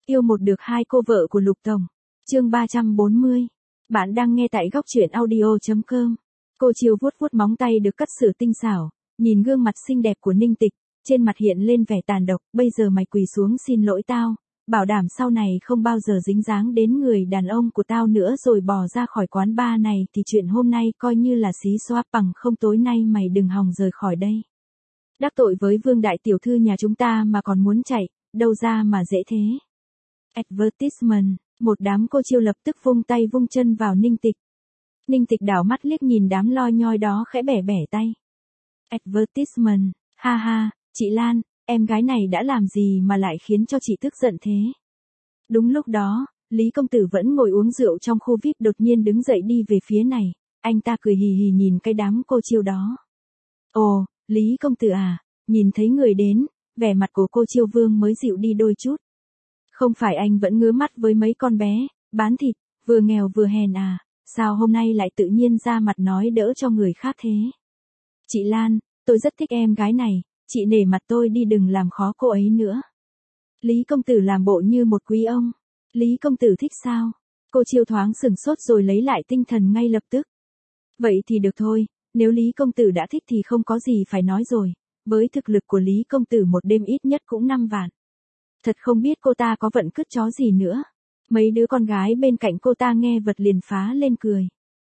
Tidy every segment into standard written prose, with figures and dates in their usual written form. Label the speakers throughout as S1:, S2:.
S1: Yêu một được hai cô vợ của Lục Tổng. Chương 340. Bạn đang nghe tại góc truyện audio.com. Cô Chiêu vuốt vuốt móng tay được cắt sửa tinh xảo, nhìn gương mặt xinh đẹp của Ninh Tịch, trên mặt hiện lên vẻ tàn độc, bây giờ mày quỳ xuống xin lỗi tao, bảo đảm sau này không bao giờ dính dáng đến người đàn ông của tao nữa rồi bỏ ra khỏi quán bar này thì chuyện hôm nay coi như là xí xóa, bằng không tối nay mày đừng hòng rời khỏi đây. Đắc tội với Vương đại tiểu thư nhà chúng ta mà còn muốn chạy, đâu ra mà dễ thế. Advertisement, một đám cô Chiêu lập tức vung tay vung chân vào Ninh Tịch. Ninh Tịch đảo mắt liếc nhìn đám loi nhoi đó khẽ bẻ bẻ tay. Advertisement, ha ha, chị Lan, em gái này đã làm gì mà lại khiến cho chị tức giận thế? Đúng lúc đó, Lý công tử vẫn ngồi uống rượu trong khu VIP đột nhiên đứng dậy đi về phía này, anh ta cười hì hì nhìn cái đám cô Chiêu đó. Ồ, Lý công tử à, nhìn thấy người đến, vẻ mặt của cô Chiêu Vương mới dịu đi đôi chút. Không phải anh vẫn ngứa mắt với mấy con bé, bán thịt, vừa nghèo vừa hèn à, sao hôm nay lại tự nhiên ra mặt nói đỡ cho người khác thế? Chị Lan, tôi rất thích em gái này, chị nể mặt tôi đi đừng làm khó cô ấy nữa. Lý công tử làm bộ như một quý ông. Lý công tử thích sao? Cô Chiêu thoáng sửng sốt rồi lấy lại tinh thần ngay lập tức. Vậy thì được thôi, nếu Lý công tử đã thích thì không có gì phải nói rồi, với thực lực của Lý công tử một đêm ít nhất cũng 5 vạn. Thật không biết cô ta có vận cứt chó gì nữa. Mấy đứa con gái bên cạnh cô ta nghe vật liền phá lên cười.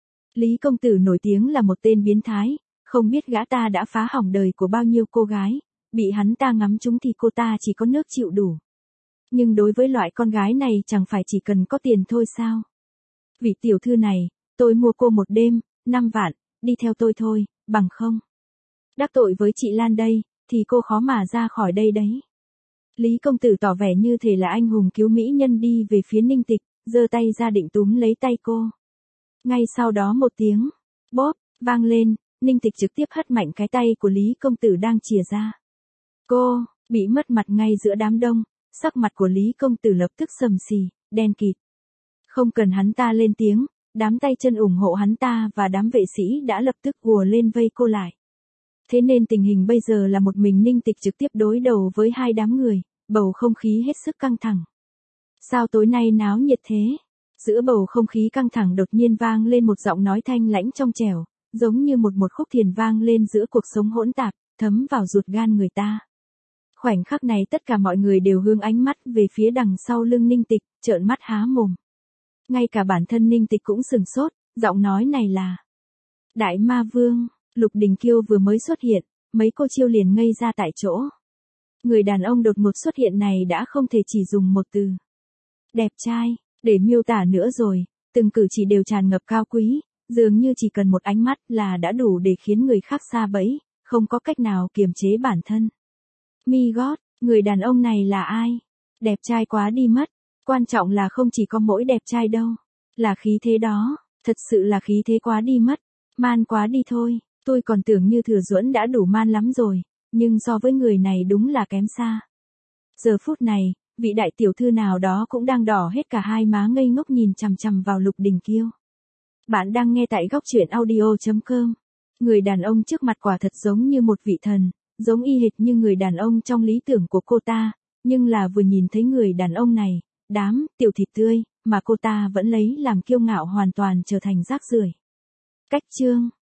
S1: Lý công tử nổi tiếng là một tên biến thái, không biết gã ta đã phá hỏng đời của bao nhiêu cô gái, bị hắn ta ngắm trúng thì cô ta chỉ có nước chịu đủ. Nhưng đối với loại con gái này chẳng phải chỉ cần có tiền thôi sao? Vị tiểu thư này, tôi mua cô một đêm, 5 vạn, đi theo tôi thôi, bằng không. Đắc tội với chị Lan đây, thì cô khó mà ra khỏi đây đấy. Lý công tử tỏ vẻ như thể là anh hùng cứu mỹ nhân đi về phía Ninh Tịch, giơ tay ra định túm lấy tay cô. Ngay sau đó một tiếng, bóp, vang lên, Ninh Tịch trực tiếp hất mạnh cái tay của Lý công tử đang chìa ra. Cô, bị mất mặt ngay giữa đám đông, sắc mặt của Lý công tử lập tức sầm xì, đen kịt. Không cần hắn ta lên tiếng, đám tay chân ủng hộ hắn ta và đám vệ sĩ đã lập tức ùa lên vây cô lại. Thế nên tình hình bây giờ là một mình Ninh Tịch trực tiếp đối đầu với hai đám người, bầu không khí hết sức căng thẳng. Sao tối nay náo nhiệt thế? Giữa bầu không khí căng thẳng đột nhiên vang lên một giọng nói thanh lãnh trong trẻo, giống như một khúc thiền vang lên giữa cuộc sống hỗn tạp, thấm vào ruột gan người ta. Khoảnh khắc này tất cả mọi người đều hướng ánh mắt về phía đằng sau lưng Ninh Tịch, trợn mắt há mồm. Ngay cả bản thân Ninh Tịch cũng sừng sốt, giọng nói này là Đại Ma Vương. Lục Đình Kiêu vừa mới xuất hiện, mấy cô Chiêu liền ngây ra tại chỗ. Người đàn ông đột ngột xuất hiện này đã không thể chỉ dùng một từ đẹp trai để miêu tả nữa rồi, từng cử chỉ đều tràn ngập cao quý, dường như chỉ cần một ánh mắt là đã đủ để khiến người khác sa bẫy, không có cách nào kiềm chế bản thân. Mi gót, người đàn ông này là ai? Đẹp trai quá đi mất, quan trọng là không chỉ có mỗi đẹp trai đâu, là khí thế đó, thật sự là khí thế quá đi mất, man quá đi thôi. Tôi còn tưởng như Thừa Duẫn đã đủ man lắm rồi, nhưng so với người này đúng là kém xa. Giờ phút này, vị đại tiểu thư nào đó cũng đang đỏ hết cả hai má ngây ngốc nhìn chằm chằm vào Lục Đình Kiêu. Bạn đang nghe tại góc truyện audio.com. Người đàn ông trước mặt quả thật giống như một vị thần, giống y hệt như người đàn ông trong lý tưởng của cô ta, nhưng là vừa nhìn thấy người đàn ông này, đám tiểu thịt tươi, mà cô ta vẫn lấy làm kiêu ngạo hoàn toàn trở thành rác rưởi. Cách chương